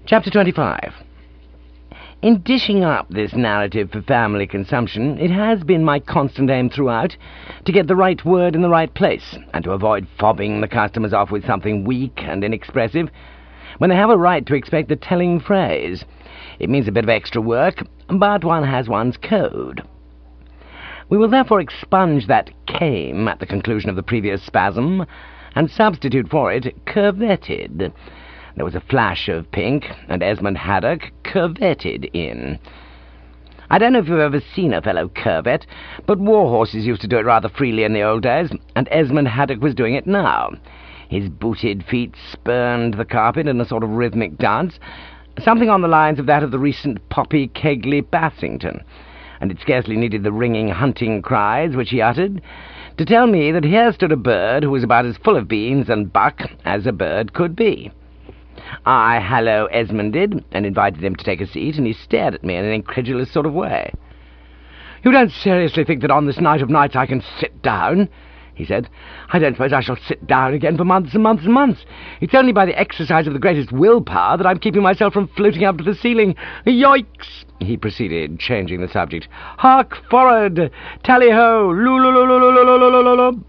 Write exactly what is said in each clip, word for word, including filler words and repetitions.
Chapter twenty-five. In dishing up this narrative for family consumption, it has been my constant aim throughout to get the right word in the right place, and to avoid fobbing the customers off with something weak and inexpressive, when they have a right to expect the telling phrase. It means a bit of extra work, but one has one's code. We will therefore expunge that came at the conclusion of the previous spasm, and substitute for it curvetted. There was a flash of pink, and Esmond Haddock curvetted in. I don't know if you've ever seen a fellow curvet, but war horses used to do it rather freely in the old days, and Esmond Haddock was doing it now. His booted feet spurned the carpet in a sort of rhythmic dance, something on the lines of that of the recent Poppy Kegley Bassington, and it scarcely needed the ringing hunting cries which he uttered to tell me that here stood a bird who was about as full of beans and buck as a bird could be. I hallo Esmonded, and invited him to take a seat, and he stared at me in an incredulous sort of way. "You don't seriously think that on this night of nights I can sit down?" he said. "I don't suppose I shall sit down again for months and months and months. It's only by the exercise of the greatest willpower that I'm keeping myself from floating up to the ceiling. Yoicks!" he proceeded, changing the subject. "Hark forward! Tally-ho! Loo-loo-loo-loo-loo-loo-loo-loo-loo!"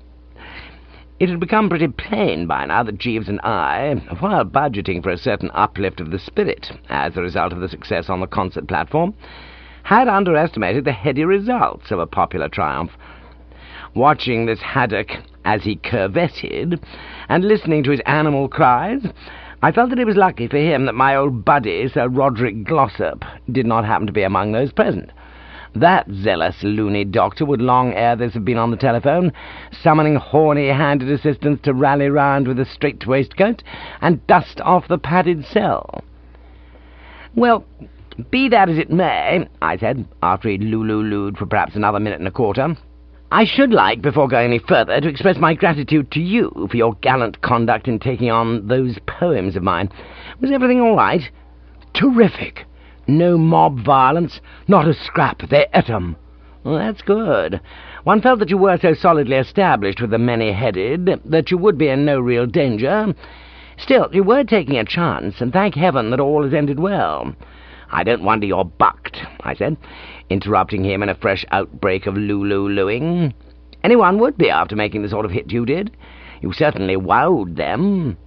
It had become pretty plain by now that Jeeves and I, while budgeting for a certain uplift of the spirit as a result of the success on the concert platform, had underestimated the heady results of a popular triumph. Watching this Haddock as he curvetted, and listening to his animal cries, I felt that it was lucky for him that my old buddy, Sir Roderick Glossop, did not happen to be among those present. That zealous loony doctor would long ere this have been on the telephone, summoning horny-handed assistants to rally round with a straight waistcoat and dust off the padded cell. "Well, be that as it may," I said, after he'd loo-loo-looed for perhaps another minute and a quarter, "I should like, before going any further, to express my gratitude to you for your gallant conduct in taking on those poems of mine. Was everything all right?" "Terrific. No mob violence, not a scrap. They ate 'em." "Well, that's good. One felt that you were so solidly established with the many-headed that you would be in no real danger. Still, you were taking a chance, and thank heaven that all has ended well." "I don't wonder you're bucked," I said, interrupting him in a fresh outbreak of loo-loo-looing. "Anyone would be after making the sort of hit you did. You certainly wowed them."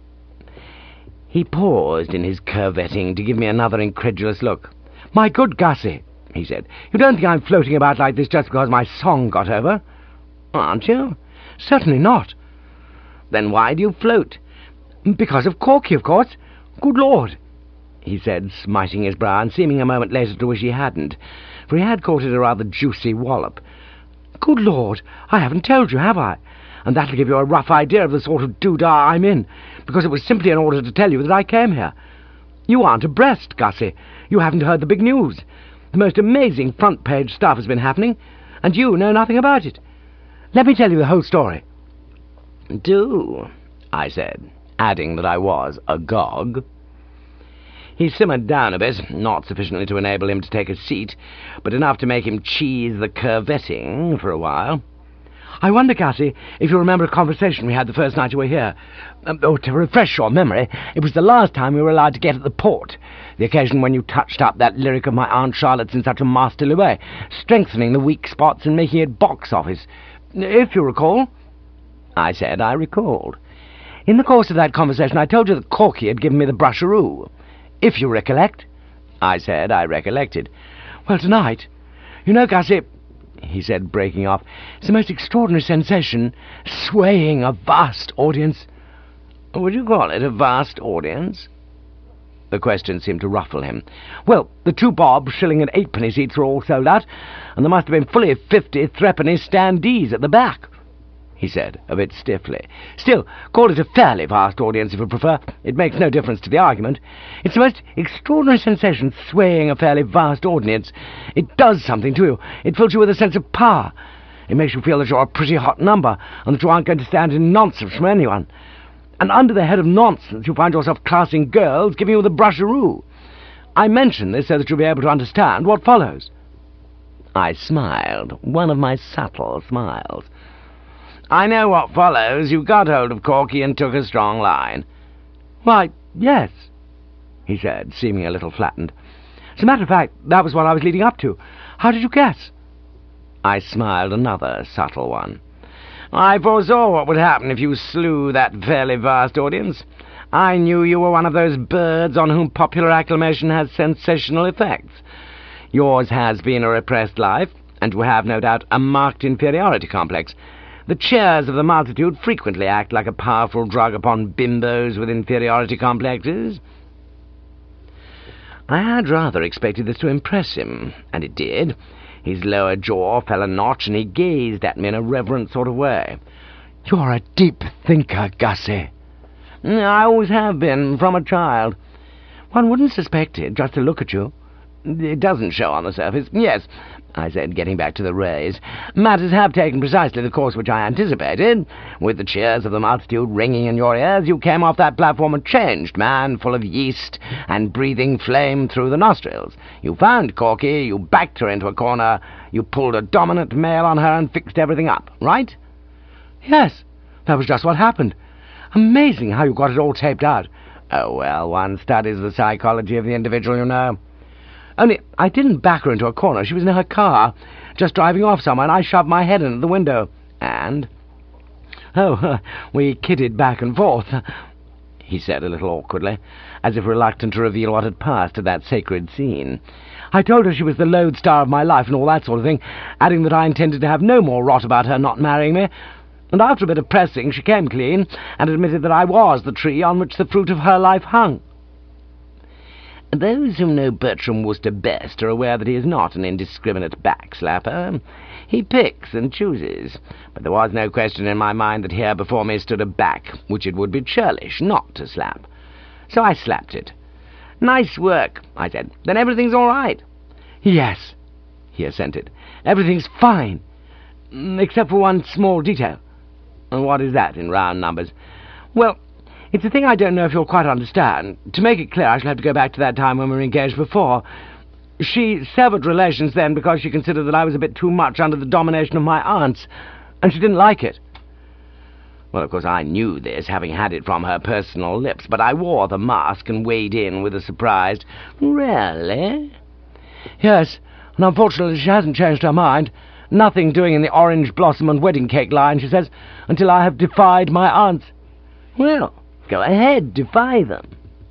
He paused in his curvetting to give me another incredulous look. "My good Gussie," he said, "you don't think I'm floating about like this just because my song got over?" "Aren't you?" "Certainly not." "Then why do you float?" "Because of Corky, of course. Good Lord," he said, smiting his brow, and seeming a moment later to wish he hadn't, for he had caught it a rather juicy wallop. "Good Lord, I haven't told you, have I? And that'll give you a rough idea of the sort of doodah I'm in, because it was simply in order to tell you that I came here. You aren't abreast, Gussie. You haven't heard the big news. The most amazing front-page stuff has been happening, and you know nothing about it. Let me tell you the whole story." "Do," I said, adding that I was agog. He simmered down a bit, not sufficiently to enable him to take a seat, but enough to make him cheese the curvetting for a while. "I wonder, Gussie, if you remember a conversation we had the first night you were here. Um, oh, to refresh your memory, it was the last time we were allowed to get at the port, the occasion when you touched up that lyric of my Aunt Charlotte's in such a masterly way, strengthening the weak spots and making it box office. If you recall?" I said I recalled. "In the course of that conversation I told you that Corky had given me the brusheroo. If you recollect?" I said I recollected. "Well, tonight, you know, Gussie," he said, breaking off, "it's the most extraordinary sensation, swaying a vast audience." "Would you call it a vast audience?" The question seemed to ruffle him. "Well, the two bob, shilling and eightpenny seats were all sold out, and there must have been fully fifty threepenny standees at the back," he said, a bit stiffly. "Still, call it a fairly vast audience if you prefer. It makes no difference to the argument. It's the most extraordinary sensation, swaying a fairly vast audience. It does something to you. It fills you with a sense of power. It makes you feel that you're a pretty hot number, and that you aren't going to stand in nonsense from anyone. And under the head of nonsense you find yourself classing girls, giving you the brusheroo. I mention this so that you'll be able to understand what follows." I smiled, one of my subtle smiles. "I know what follows. You got hold of Corky and took a strong line." "Why, yes," he said, seeming a little flattened. As a matter of fact, that was what I was leading up to. How did you guess? I smiled another subtle one. I foresaw what would happen if you slew that fairly vast audience. I knew you were one of those birds on whom popular acclamation has sensational effects. Yours has been a repressed life, and you have, no doubt, a marked inferiority complex. The cheers of the multitude frequently act like a powerful drug upon bimbos with inferiority complexes. I had rather expected this to impress him, and it did. His lower jaw fell a notch, and he gazed at me in a reverent sort of way. "You're a deep thinker, Gussie." "I always have been, from a child." "One wouldn't suspect it, just to look at you." "It doesn't show on the surface. Yes," I said, getting back to the rays. "Matters have taken precisely the course which I anticipated. With the cheers of the multitude ringing in your ears, you came off that platform a changed man, full of yeast and breathing flame through the nostrils. You found Corky, you backed her into a corner, you pulled a dominant male on her and fixed everything up, right?" "Yes, that was just what happened. Amazing how you got it all taped out." "Oh, well, one studies the psychology of the individual, you know." "Only I didn't back her into a corner. She was in her car, just driving off somewhere, and I shoved my head in at the window." "And?" "Oh, uh, we kidded back and forth," he said a little awkwardly, as if reluctant to reveal what had passed at that sacred scene. "I told her she was the lodestar of my life and all that sort of thing, adding that I intended to have no more rot about her not marrying me. And after a bit of pressing, she came clean and admitted that I was the tree on which the fruit of her life hung." Those who know Bertram Wooster best are aware that he is not an indiscriminate backslapper. He picks and chooses, but there was no question in my mind that here before me stood a back which it would be churlish not to slap. So I slapped it. "Nice work," I said. "Then everything's all right?" "Yes," he assented. "Everything's fine, except for one small detail." "And what is that in round numbers?" "Well, it's a thing I don't know if you'll quite understand. To make it clear, I shall have to go back to that time when we were engaged before. She severed relations then because she considered that I was a bit too much under the domination of my aunts, and she didn't like it." Well, of course, I knew this, having had it from her personal lips, but I wore the mask and weighed in with a surprised, "Really?" "Yes, and unfortunately she hasn't changed her mind. Nothing doing in the orange blossom and wedding cake line, she says, until I have defied my aunts." "Well, go ahead, defy them."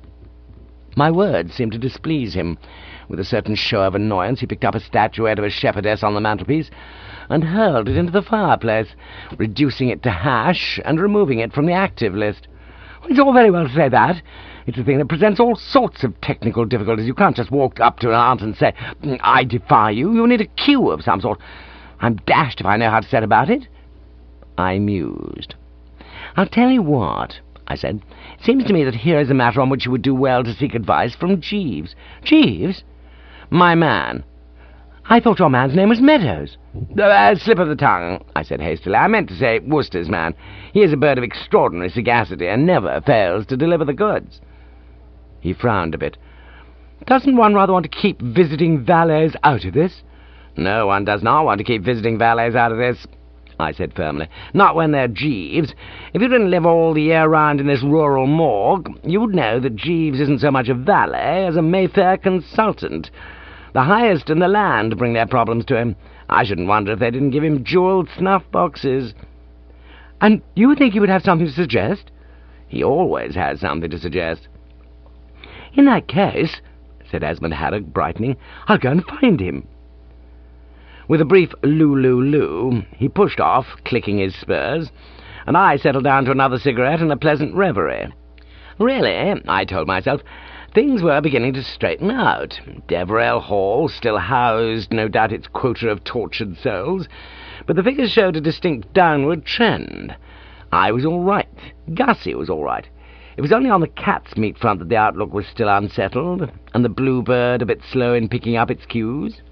My words seemed to displease him. With a certain show of annoyance, he picked up a statuette of a shepherdess on the mantelpiece and hurled it into the fireplace, reducing it to hash and removing it from the active list. "It's all very well to say that. It's a thing that presents all sorts of technical difficulties. You can't just walk up to an aunt and say, 'I defy you.' You need a cue of some sort. I'm dashed if I know how to set about it." I mused. "I'll tell you what," I said. "It seems to me that here is a matter on which you would do well to seek advice from Jeeves." "Jeeves?" "My man." "I thought your man's name was Meadows." "A slip of the tongue," I said hastily. "I meant to say Wooster's man. He is a bird of extraordinary sagacity and never fails to deliver the goods." He frowned a bit. "Doesn't one rather want to keep visiting valets out of this?" "No, one does not want to keep visiting valets out of this," I said firmly. "Not when they're Jeeves. If you didn't live all the year round in this rural morgue, you'd know that Jeeves isn't so much a valet as a Mayfair consultant. The highest in the land bring their problems to him. I shouldn't wonder if they didn't give him jewelled snuff-boxes." "And you think he would have something to suggest?" "He always has something to suggest." "In that case," said Esmond Haddock, brightening, "I'll go and find him." With a brief loo-loo-loo, he pushed off, clicking his spurs, and I settled down to another cigarette and a pleasant reverie. Really, I told myself, things were beginning to straighten out. Deverell Hall still housed, no doubt, its quota of tortured souls, but the figures showed a distinct downward trend. I was all right. Gussie was all right. It was only on the cat's meat front that the outlook was still unsettled, and the bluebird a bit slow in picking up its cues.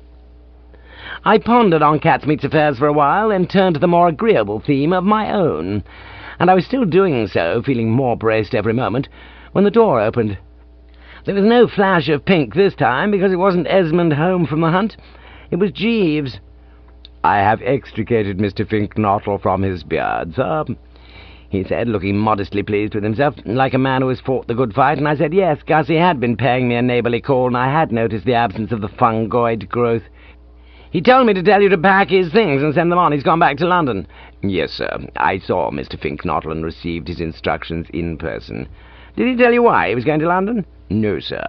I pondered on Catsmeat's affairs for a while, then turned to the more agreeable theme of my own, and I was still doing so, feeling more braced every moment, when the door opened. There was no flash of pink this time, because it wasn't Esmond home from the hunt. It was Jeeves. "I have extricated Mister Fink-Nottle from his beard, sir." he said, looking modestly pleased with himself, like a man who has fought the good fight, and I said yes, Gussie had been paying me a neighbourly call, and I had noticed the absence of the fungoid growth. He told me to tell you to pack his things and send them on. He's gone back to London. Yes, sir. I saw Mister Fink-Nottle and received his instructions in person. Did he tell you why he was going to London? No, sir.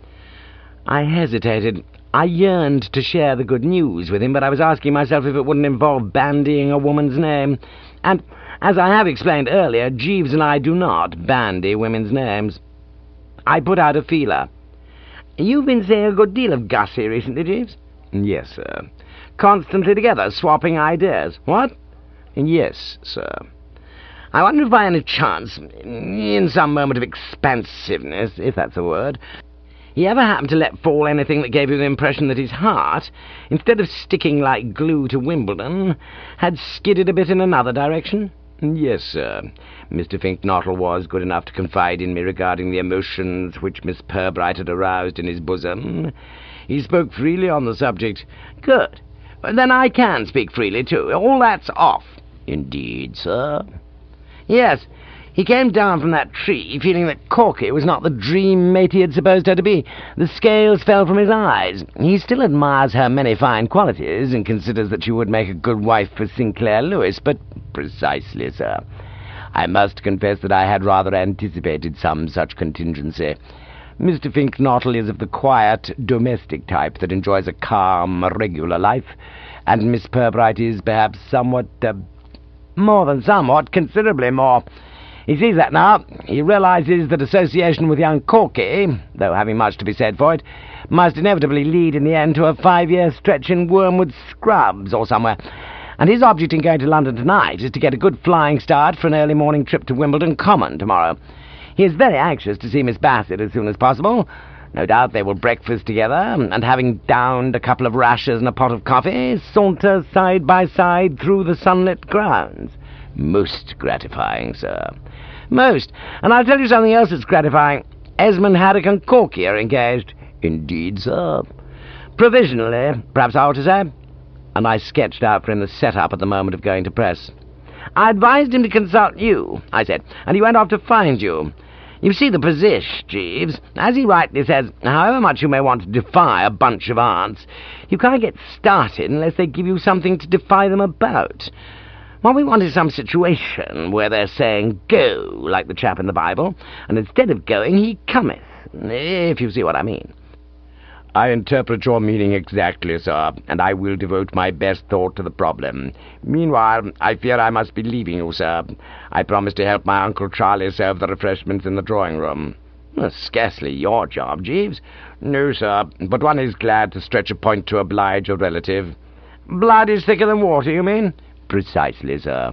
I hesitated. I yearned to share the good news with him, but I was asking myself if it wouldn't involve bandying a woman's name. And, as I have explained earlier, Jeeves and I do not bandy women's names. I put out a feeler. You've been seeing a good deal of Gussie recently, Jeeves? Yes, sir. Constantly together, swapping ideas. What? Yes, sir. I wonder if by any chance, in some moment of expansiveness, if that's a word, he ever happened to let fall anything that gave you the impression that his heart, instead of sticking like glue to Wimbledon, had skidded a bit in another direction? Yes, sir. Mister Fink-Nottle was good enough to confide in me regarding the emotions which Miss Pirbright had aroused in his bosom. He spoke freely on the subject. Good. Then I can speak freely, too. All that's off. Indeed, sir. Yes. He came down from that tree feeling that Corky was not the dream mate he had supposed her to be. The scales fell from his eyes. He still admires her many fine qualities and considers that she would make a good wife for Sinclair Lewis, but precisely, sir. I must confess that I had rather anticipated some such contingency. Mister Fink-Nottle is of the quiet, domestic type that enjoys a calm, regular life, and Miss Pirbright is perhaps somewhat, uh, more than somewhat, considerably more. He sees that now. He realizes that association with young Corky, though having much to be said for it, must inevitably lead in the end to a five-year stretch in Wormwood Scrubs or somewhere. And his object in going to London tonight is to get a good flying start for an early morning trip to Wimbledon Common tomorrow. He is very anxious to see Miss Bassett as soon as possible. No doubt they will breakfast together, and having downed a couple of rashers and a pot of coffee, saunter side by side through the sunlit grounds. Most gratifying, sir. Most. And I'll tell you something else that's gratifying. Esmond Haddock and Corky are engaged. Indeed, sir. Provisionally, perhaps I ought to say. And I sketched out for him the set-up at the moment of going to press. I advised him to consult you, I said, and he went off to find you. You see the position, Jeeves. As he rightly says, however much you may want to defy a bunch of aunts, you can't get started unless they give you something to defy them about. What we want is some situation where they're saying, go, like the chap in the Bible, and instead of going, he cometh, if you see what I mean. I interpret your meaning exactly, sir, and I will devote my best thought to the problem. Meanwhile, I fear I must be leaving you, sir. I promised to help my Uncle Charlie serve the refreshments in the drawing-room. Well, scarcely your job, Jeeves. No, sir, but one is glad to stretch a point to oblige a relative. Blood is thicker than water, you mean? Precisely, sir.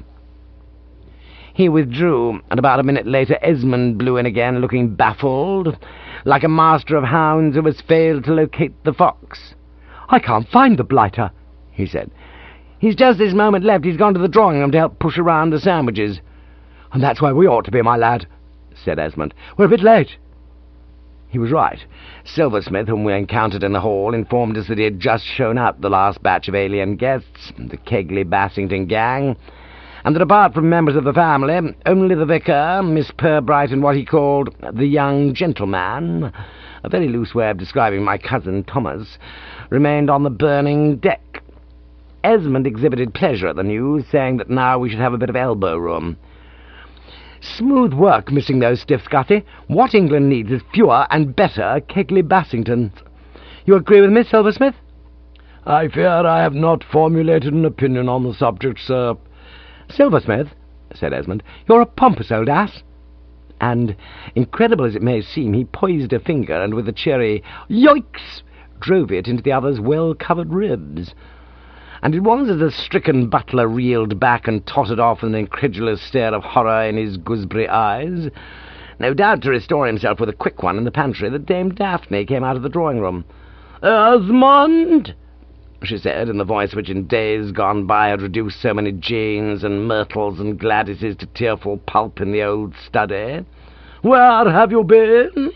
He withdrew, and about a minute later Esmond blew in again, looking baffled, like a master of hounds who has failed to locate the fox. I can't find the blighter, he said. He's just this moment left. He's gone to the drawing-room to help push around the sandwiches. And that's where we ought to be, my lad, said Esmond. We're a bit late. He was right. Silversmith, whom we encountered in the hall, informed us that he had just shown out the last batch of alien guests, the Kegley-Bassington gang, and that apart from members of the family, only the vicar, Miss Pirbright, and what he called the young gentleman, a very loose way of describing my cousin Thomas, remained on the burning deck. Esmond exhibited pleasure at the news, saying that now we should have a bit of elbow room. Smooth work missing those stiffs, Gussie. What England needs is fewer and better Kegley-Bassingtons. You agree with me, Silversmith? I fear I have not formulated an opinion on the subject, sir. Silversmith, said Esmond, you're a pompous old ass. And, incredible as it may seem, he poised a finger and with a cheery yoicks drove it into the other's well-covered ribs. And it was as the stricken butler reeled back and tottered off with an incredulous stare of horror in his gooseberry eyes, no doubt to restore himself with a quick one in the pantry, that Dame Daphne came out of the drawing-room. "Esmond!" she said, in the voice which in days gone by had reduced so many Janes and Myrtles and Gladyses to tearful pulp in the old study. "Where have you been?"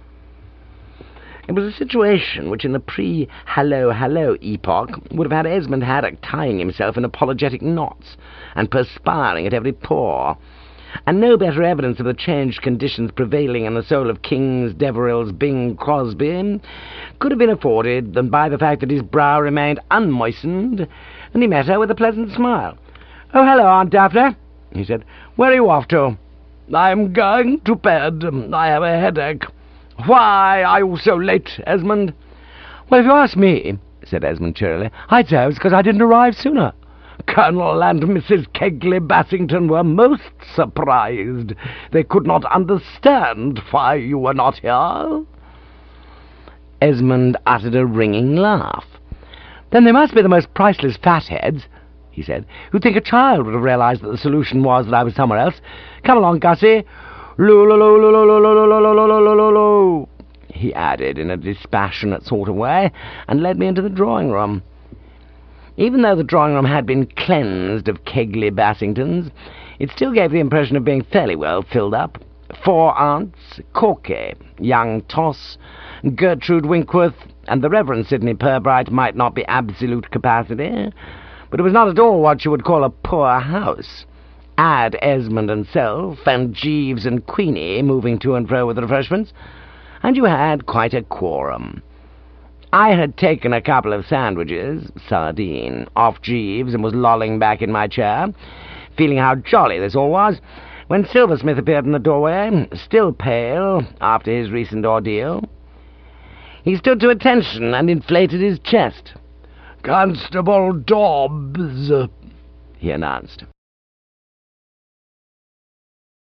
It was a situation which in the pre-hallo-hallo epoch would have had Esmond Haddock tying himself in apologetic knots and perspiring at every pore. and no better evidence of the changed conditions prevailing in the soul of King's Deveril's Bing Crosby could have been afforded than by the fact that his brow remained unmoistened, and he met her with a pleasant smile. "Oh, hello, Aunt Daphne," he said. "Where are you off to?" "I'm going to bed. I have a headache." "Why are you so late, Esmond?" "Well, if you ask me," said Esmond cheerily, "I'd say it was because I didn't arrive sooner. Colonel and Missus Kegley Bassington were most surprised. They could not understand why you were not here." Esmond uttered a ringing laugh. "Then they must be the most priceless fatheads," he said. "You'd think a child would have realized that the solution was that I was somewhere else. Come along, Gussie. Loo-loo-loo-loo-loo-loo-loo-loo-loo-loo-loo," he added in a dispassionate sort of way, and led me into the drawing-room. Even though the drawing-room had been cleansed of Kegley Bassingtons, it still gave the impression of being fairly well filled up. Four aunts, Corky, young Toss, Gertrude Winkworth, and the Reverend Sidney Pirbright might not be absolute capacity, but it was not at all what you would call a poor house. Add Esmond and self, and Jeeves and Queenie moving to and fro with the refreshments, and you had quite a quorum. I had taken a couple of sandwiches, sardine, off Jeeves, and was lolling back in my chair, feeling how jolly this all was, when Silversmith appeared in the doorway, still pale after his recent ordeal. He stood to attention and inflated his chest. "Constable Dobbs," he announced.